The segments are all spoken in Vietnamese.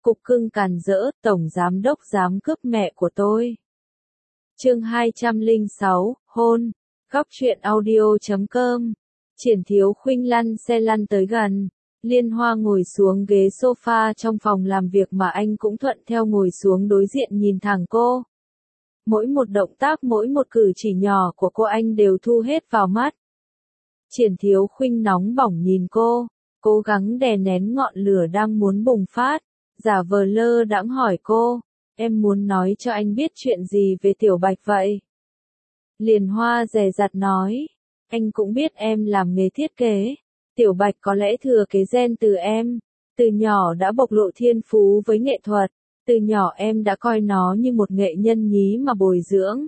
Cục cưng càn rỡ, tổng giám đốc dám cướp mẹ của tôi. Chương 206, hôn. Góc truyện audio.com. Triển Thiếu Khuynh lăn xe lăn tới gần. Liên Hoa ngồi xuống ghế sofa trong phòng làm việc mà anh cũng thuận theo ngồi xuống đối diện nhìn thẳng cô. Mỗi một động tác, mỗi một cử chỉ nhỏ của cô anh đều thu hết vào mắt. Triển Thiếu Khuynh nóng bỏng nhìn cô, cố gắng đè nén ngọn lửa đang muốn bùng phát, giả vờ lơ đãng hỏi cô, em muốn nói cho anh biết chuyện gì về Tiểu Bạch vậy? Liên Hoa dè dặt nói, anh cũng biết em làm nghề thiết kế, Tiểu Bạch có lẽ thừa kế gen từ em, từ nhỏ đã bộc lộ thiên phú với nghệ thuật, từ nhỏ em đã coi nó như một nghệ nhân nhí mà bồi dưỡng.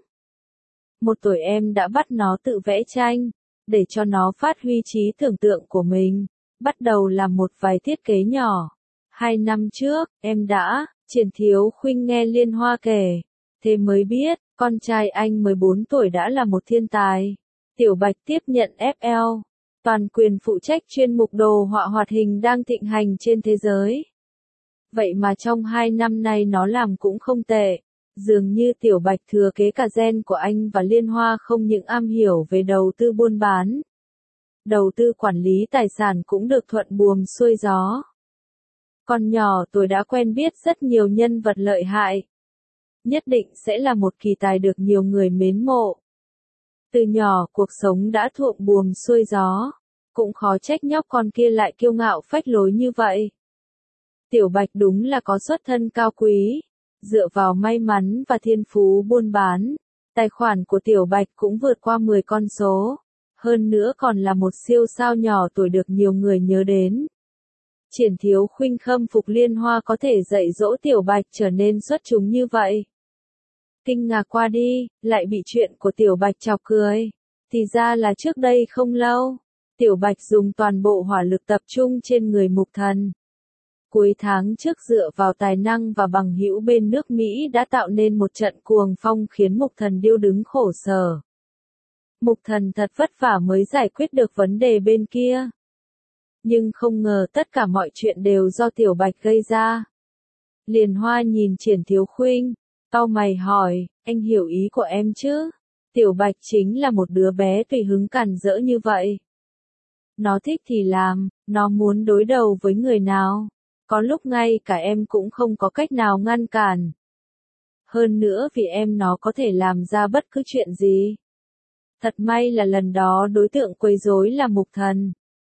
1 tuổi em đã bắt nó tự vẽ tranh, để cho nó phát huy trí tưởng tượng của mình, bắt đầu làm một vài thiết kế nhỏ. 2 năm trước, em đã, Triển Thiếu Khuynh nghe Liên Hoa kể, thế mới biết, con trai anh 14 tuổi đã là một thiên tài. Tiểu Bạch tiếp nhận FL, toàn quyền phụ trách chuyên mục đồ họa hoạt hình đang thịnh hành trên thế giới. Vậy mà trong 2 năm nay nó làm cũng không tệ. Dường như Tiểu Bạch thừa kế cả gen của anh và Liên Hoa không những am hiểu về đầu tư buôn bán. Đầu tư quản lý tài sản cũng được thuận buồm xuôi gió. Còn nhỏ tuổi đã quen biết rất nhiều nhân vật lợi hại. Nhất định sẽ là một kỳ tài được nhiều người mến mộ. Từ nhỏ cuộc sống đã thuận buồm xuôi gió. Cũng khó trách nhóc con kia lại kiêu ngạo phách lối như vậy. Tiểu Bạch đúng là có xuất thân cao quý. Dựa vào may mắn và thiên phú buôn bán, tài khoản của Tiểu Bạch cũng vượt qua 10 con số. Hơn nữa còn là một siêu sao nhỏ tuổi được nhiều người nhớ đến. Triển Thiếu Khuynh khâm phục Liên Hoa có thể dạy dỗ Tiểu Bạch trở nên xuất chúng như vậy. Kinh ngạc qua đi, lại bị chuyện của Tiểu Bạch chọc cười. Thì ra là trước đây không lâu, Tiểu Bạch dùng toàn bộ hỏa lực tập trung trên người Mục Thần. Cuối tháng trước dựa vào tài năng và bằng hữu bên nước Mỹ đã tạo nên một trận cuồng phong khiến Mục Thần điêu đứng khổ sở. Mục Thần thật vất vả mới giải quyết được vấn đề bên kia. Nhưng không ngờ tất cả mọi chuyện đều do Tiểu Bạch gây ra. Liên Hoa nhìn Triển Thiếu Khuynh, cau mày hỏi, anh hiểu ý của em chứ? Tiểu Bạch chính là một đứa bé tùy hứng càn rỡ như vậy. Nó thích thì làm, nó muốn đối đầu với người nào. Có lúc ngay cả em cũng không có cách nào ngăn cản. Hơn nữa vì em nó có thể làm ra bất cứ chuyện gì. Thật may là lần đó đối tượng quấy rối là Mục Thần.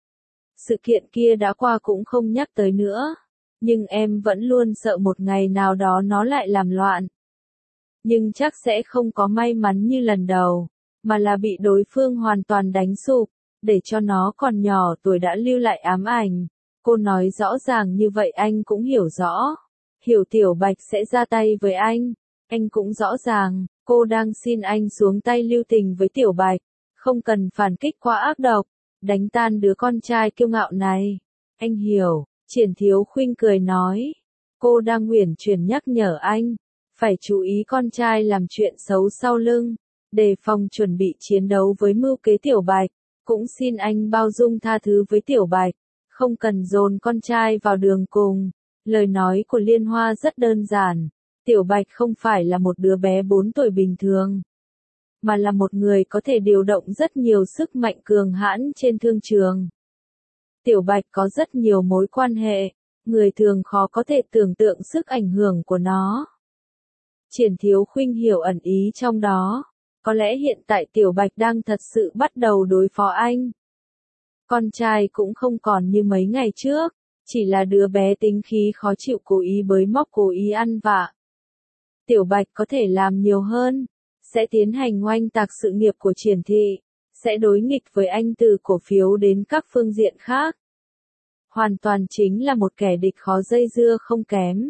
Sự kiện kia đã qua cũng không nhắc tới nữa. Nhưng em vẫn luôn sợ một ngày nào đó nó lại làm loạn. Nhưng chắc sẽ không có may mắn như lần đầu. Mà là bị đối phương hoàn toàn đánh sụp. Để cho nó còn nhỏ tuổi đã lưu lại ám ảnh. Cô nói rõ ràng như vậy anh cũng hiểu rõ. Hiểu Tiểu Bạch sẽ ra tay với anh. Anh cũng rõ ràng, cô đang xin anh xuống tay lưu tình với Tiểu Bạch. Không cần phản kích quá ác độc. Đánh tan đứa con trai kiêu ngạo này. Anh hiểu, Triển Thiếu Khuynh cười nói. Cô đang uyển chuyển nhắc nhở anh. Phải chú ý con trai làm chuyện xấu sau lưng. Đề phòng chuẩn bị chiến đấu với mưu kế Tiểu Bạch. Cũng xin anh bao dung tha thứ với Tiểu Bạch. Không cần dồn con trai vào đường cùng. Lời nói của Liên Hoa rất đơn giản. Tiểu Bạch không phải là một đứa bé 4 tuổi bình thường. Mà là một người có thể điều động rất nhiều sức mạnh cường hãn trên thương trường. Tiểu Bạch có rất nhiều mối quan hệ. Người thường khó có thể tưởng tượng sức ảnh hưởng của nó. Triển Thiếu Khuynh hiểu ẩn ý trong đó. Có lẽ hiện tại Tiểu Bạch đang thật sự bắt đầu đối phó anh. Con trai cũng không còn như mấy ngày trước, chỉ là đứa bé tính khí khó chịu cố ý bới móc cố ý ăn vạ. Tiểu Bạch có thể làm nhiều hơn, sẽ tiến hành oanh tạc sự nghiệp của Triển thị, sẽ đối nghịch với anh từ cổ phiếu đến các phương diện khác. Hoàn toàn chính là một kẻ địch khó dây dưa không kém.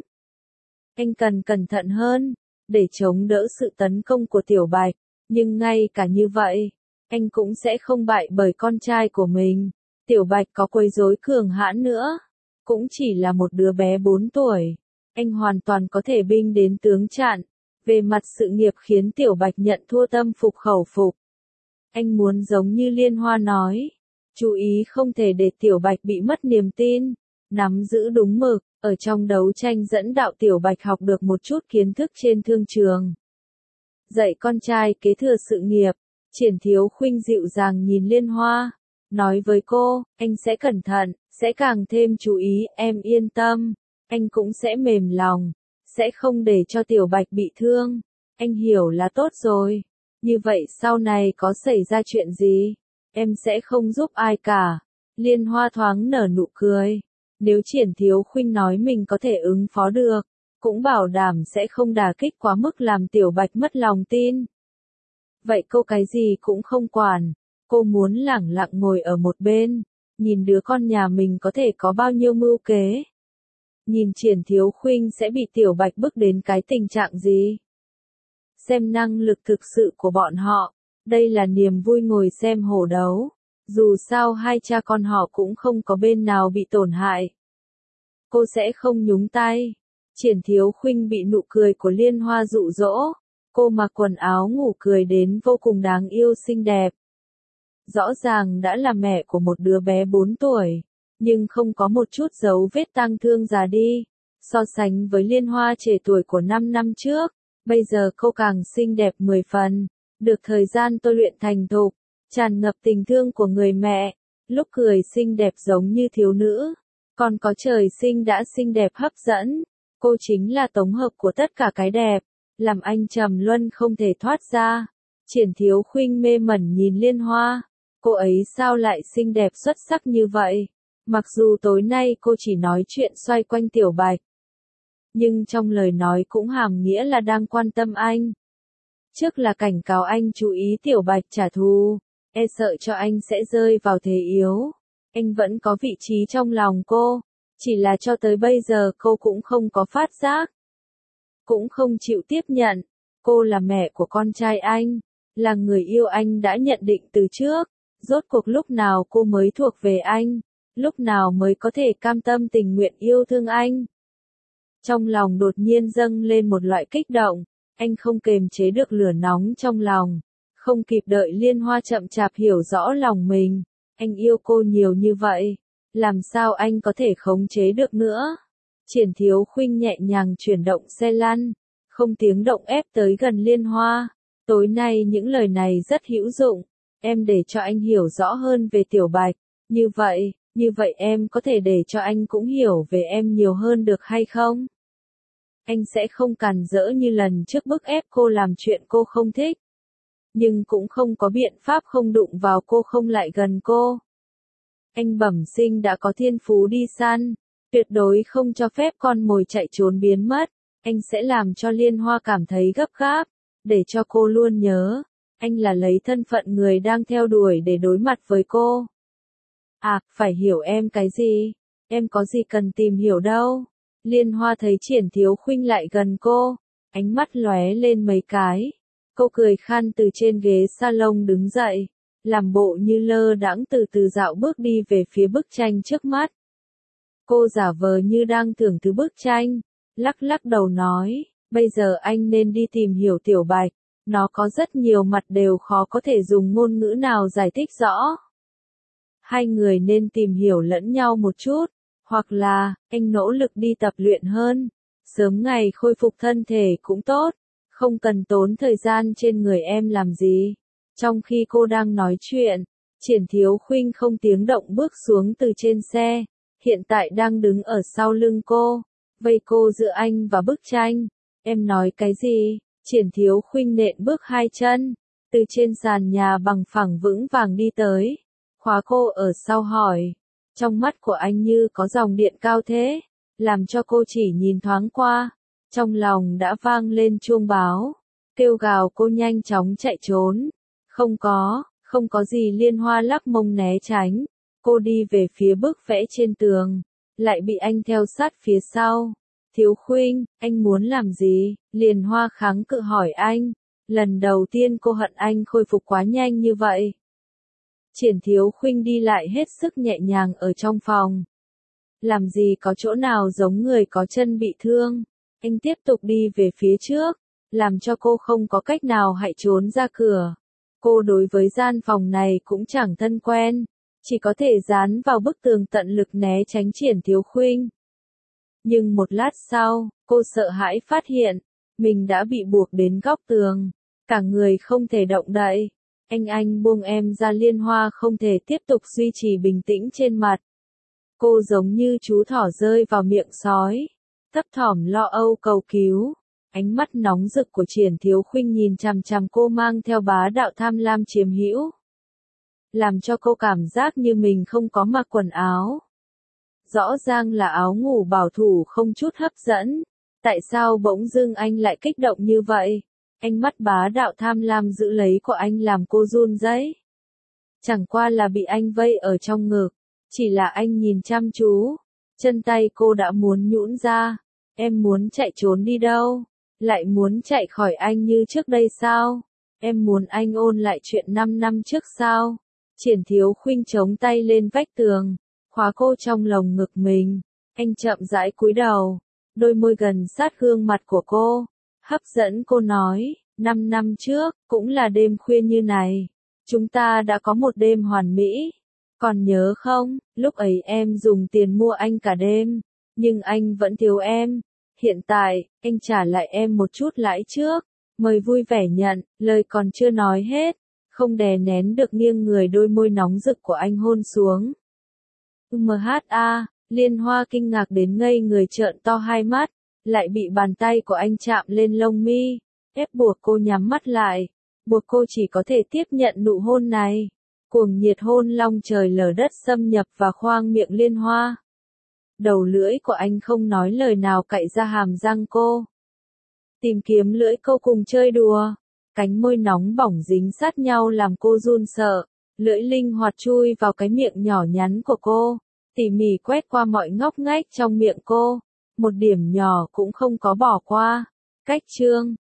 Anh cần cẩn thận hơn, để chống đỡ sự tấn công của Tiểu Bạch, nhưng ngay cả như vậy, anh cũng sẽ không bại bởi con trai của mình. Tiểu Bạch có quấy rối cường hãn nữa, cũng chỉ là một đứa bé 4 tuổi. Anh hoàn toàn có thể binh đến tướng chặn. Về mặt sự nghiệp khiến Tiểu Bạch nhận thua tâm phục khẩu phục. Anh muốn giống như Liên Hoa nói. Chú ý không thể để Tiểu Bạch bị mất niềm tin. nắm giữ đúng mực, ở trong đấu tranh dẫn đạo Tiểu Bạch học được một chút kiến thức trên thương trường. Dạy con trai kế thừa sự nghiệp, Triển Thiếu Khuynh dịu dàng nhìn Liên Hoa, nói với cô, anh sẽ cẩn thận, sẽ càng thêm chú ý, em yên tâm, anh cũng sẽ mềm lòng, sẽ không để cho Tiểu Bạch bị thương, anh hiểu là tốt rồi, như vậy sau này có xảy ra chuyện gì, em sẽ không giúp ai cả. Liên Hoa thoáng nở nụ cười, nếu Triển Thiếu Khuynh nói mình có thể ứng phó được, cũng bảo đảm sẽ không đả kích quá mức làm Tiểu Bạch mất lòng tin. Vậy cô cái gì cũng không quản, cô muốn lẳng lặng ngồi ở một bên, nhìn đứa con nhà mình có thể có bao nhiêu mưu kế. Nhìn Triển Thiếu Khuynh sẽ bị Tiểu Bạch bức đến cái tình trạng gì. Xem năng lực thực sự của bọn họ, đây là niềm vui ngồi xem hổ đấu. Dù sao hai cha con họ cũng không có bên nào bị tổn hại. Cô sẽ không nhúng tay. Triển Thiếu Khuynh bị nụ cười của Liên Hoa dụ dỗ. Cô mặc quần áo ngủ cười đến vô cùng đáng yêu xinh đẹp. Rõ ràng đã là mẹ của một đứa bé 4 tuổi, nhưng không có một chút dấu vết tang thương già đi. So sánh với Liên Hoa trẻ tuổi của 5 năm trước, bây giờ cô càng xinh đẹp 10 phần, được thời gian tôi luyện thành thục, tràn ngập tình thương của người mẹ, lúc cười xinh đẹp giống như thiếu nữ, còn có trời sinh đã xinh đẹp hấp dẫn. Cô chính là tổng hợp của tất cả cái đẹp, làm anh trầm luân không thể thoát ra. Triển Thiếu Khuynh mê mẩn nhìn Liên Hoa, cô ấy sao lại xinh đẹp xuất sắc như vậy? Mặc dù tối nay cô chỉ nói chuyện xoay quanh Tiểu Bạch, nhưng trong lời nói cũng hàm nghĩa là đang quan tâm anh. Trước là cảnh cáo anh chú ý Tiểu Bạch trả thù, e sợ cho anh sẽ rơi vào thế yếu. Anh vẫn có vị trí trong lòng cô, chỉ là cho tới bây giờ cô cũng không có phát giác, cũng không chịu tiếp nhận. Cô là mẹ của con trai anh, là người yêu anh đã nhận định từ trước. Rốt cuộc lúc nào cô mới thuộc về anh, lúc nào mới có thể cam tâm tình nguyện yêu thương anh. Trong lòng đột nhiên dâng lên một loại kích động, anh không kềm chế được lửa nóng trong lòng, không kịp đợi Liên Hoa chậm chạp hiểu rõ lòng mình. Anh yêu cô nhiều như vậy, làm sao anh có thể khống chế được nữa? Triển Thiếu Khuynh nhẹ nhàng chuyển động xe lăn, không tiếng động ép tới gần Liên Hoa. Tối nay những lời này rất hữu dụng, em để cho anh hiểu rõ hơn về Tiểu Bạch, như vậy em có thể để cho anh cũng hiểu về em nhiều hơn được hay không? Anh sẽ không càn rỡ như lần trước bức ép cô làm chuyện cô không thích, nhưng cũng không có biện pháp không đụng vào cô không lại gần cô. Anh bẩm sinh đã có thiên phú đi săn, tuyệt đối không cho phép con mồi chạy trốn biến mất. Anh sẽ làm cho Liên Hoa cảm thấy gấp gáp, để cho cô luôn nhớ, anh là lấy thân phận người đang theo đuổi để đối mặt với cô. À, phải hiểu em cái gì? Em có gì cần tìm hiểu đâu. Liên Hoa thấy Triển Thiếu Khuynh lại gần cô, ánh mắt lóe lên mấy cái. Cô cười khan từ trên ghế salon đứng dậy, làm bộ như lơ đãng từ từ dạo bước đi về phía bức tranh trước mắt. Cô giả vờ như đang thưởng thức bức tranh, lắc lắc đầu nói, bây giờ anh nên đi tìm hiểu Tiểu Bạch, nó có rất nhiều mặt đều khó có thể dùng ngôn ngữ nào giải thích rõ. Hai người nên tìm hiểu lẫn nhau một chút, hoặc là, anh nỗ lực đi tập luyện hơn, sớm ngày khôi phục thân thể cũng tốt, không cần tốn thời gian trên người em làm gì. Trong khi cô đang nói chuyện, Triển Thiếu Khuynh không tiếng động bước xuống từ trên xe, hiện tại đang đứng ở sau lưng cô, vây cô giữa anh và bức tranh. Em nói cái gì? Triển Thiếu Khuynh nện bước hai chân, từ trên sàn nhà bằng phẳng vững vàng đi tới, khóa cô ở sau hỏi. Trong mắt của anh như có dòng điện cao thế, làm cho cô chỉ nhìn thoáng qua, trong lòng đã vang lên chuông báo, kêu gào cô nhanh chóng chạy trốn. Không có gì. Liên Hoa lắc mông né tránh, cô đi về phía bức vẽ trên tường, lại bị anh theo sát phía sau. Thiếu Khuynh, anh muốn làm gì? Liên Hoa kháng cự hỏi anh, lần đầu tiên cô hận anh khôi phục quá nhanh như vậy. Triển Thiếu Khuynh đi lại hết sức nhẹ nhàng ở trong phòng. Làm gì có chỗ nào giống người có chân bị thương. Anh tiếp tục đi về phía trước, làm cho cô không có cách nào hãy trốn ra cửa. Cô đối với gian phòng này cũng chẳng thân quen, chỉ có thể dán vào bức tường tận lực né tránh Triển Thiếu Khuynh. Nhưng một lát sau, cô sợ hãi phát hiện, mình đã bị buộc đến góc tường, cả người không thể động đậy. Anh buông em ra. Liên Hoa không thể tiếp tục duy trì bình tĩnh trên mặt. Cô giống như chú thỏ rơi vào miệng sói, thấp thỏm lo âu cầu cứu. Ánh mắt nóng rực của Triển Thiếu Khuynh nhìn chằm chằm cô mang theo bá đạo tham lam chiếm hữu, làm cho cô cảm giác như mình không có mặc quần áo. Rõ ràng là áo ngủ bảo thủ không chút hấp dẫn. Tại sao bỗng dưng anh lại kích động như vậy? Ánh mắt bá đạo tham lam giữ lấy của anh làm cô run rẩy. Chẳng qua là bị anh vây ở trong ngực. Chỉ là anh nhìn chăm chú. Chân tay cô đã muốn nhũn ra. Em muốn chạy trốn đi đâu? Lại muốn chạy khỏi anh như trước đây sao? Em muốn anh ôn lại chuyện 5 năm trước sao? Triển Thiếu Khuynh chống tay lên vách tường, khóa cô trong lồng ngực mình. Anh chậm rãi cúi đầu, đôi môi gần sát gương mặt của cô, hấp dẫn cô nói, 5 năm trước, cũng là đêm khuya như này. Chúng ta đã có một đêm hoàn mỹ. Còn nhớ không, lúc ấy em dùng tiền mua anh cả đêm, nhưng anh vẫn thiếu em. Hiện tại, anh trả lại em một chút lãi trước. Mời vui vẻ nhận, lời còn chưa nói hết. Không đè nén được nghiêng người, đôi môi nóng rực của anh hôn xuống. Liên Hoa kinh ngạc đến ngây người, trợn to hai mắt, lại bị bàn tay của anh chạm lên lông mi, ép buộc cô nhắm mắt lại, buộc cô chỉ có thể tiếp nhận nụ hôn này. Cuồng nhiệt hôn long trời lở đất xâm nhập vào khoang miệng Liên Hoa. Đầu lưỡi của anh không nói lời nào cạy ra hàm răng cô. Tìm kiếm lưỡi câu cùng chơi đùa. Cánh môi nóng bỏng dính sát nhau làm cô run sợ. Lưỡi linh hoạt chui vào cái miệng nhỏ nhắn của cô, tỉ mỉ quét qua mọi ngóc ngách trong miệng cô. Một điểm nhỏ cũng không có bỏ qua. Cách chương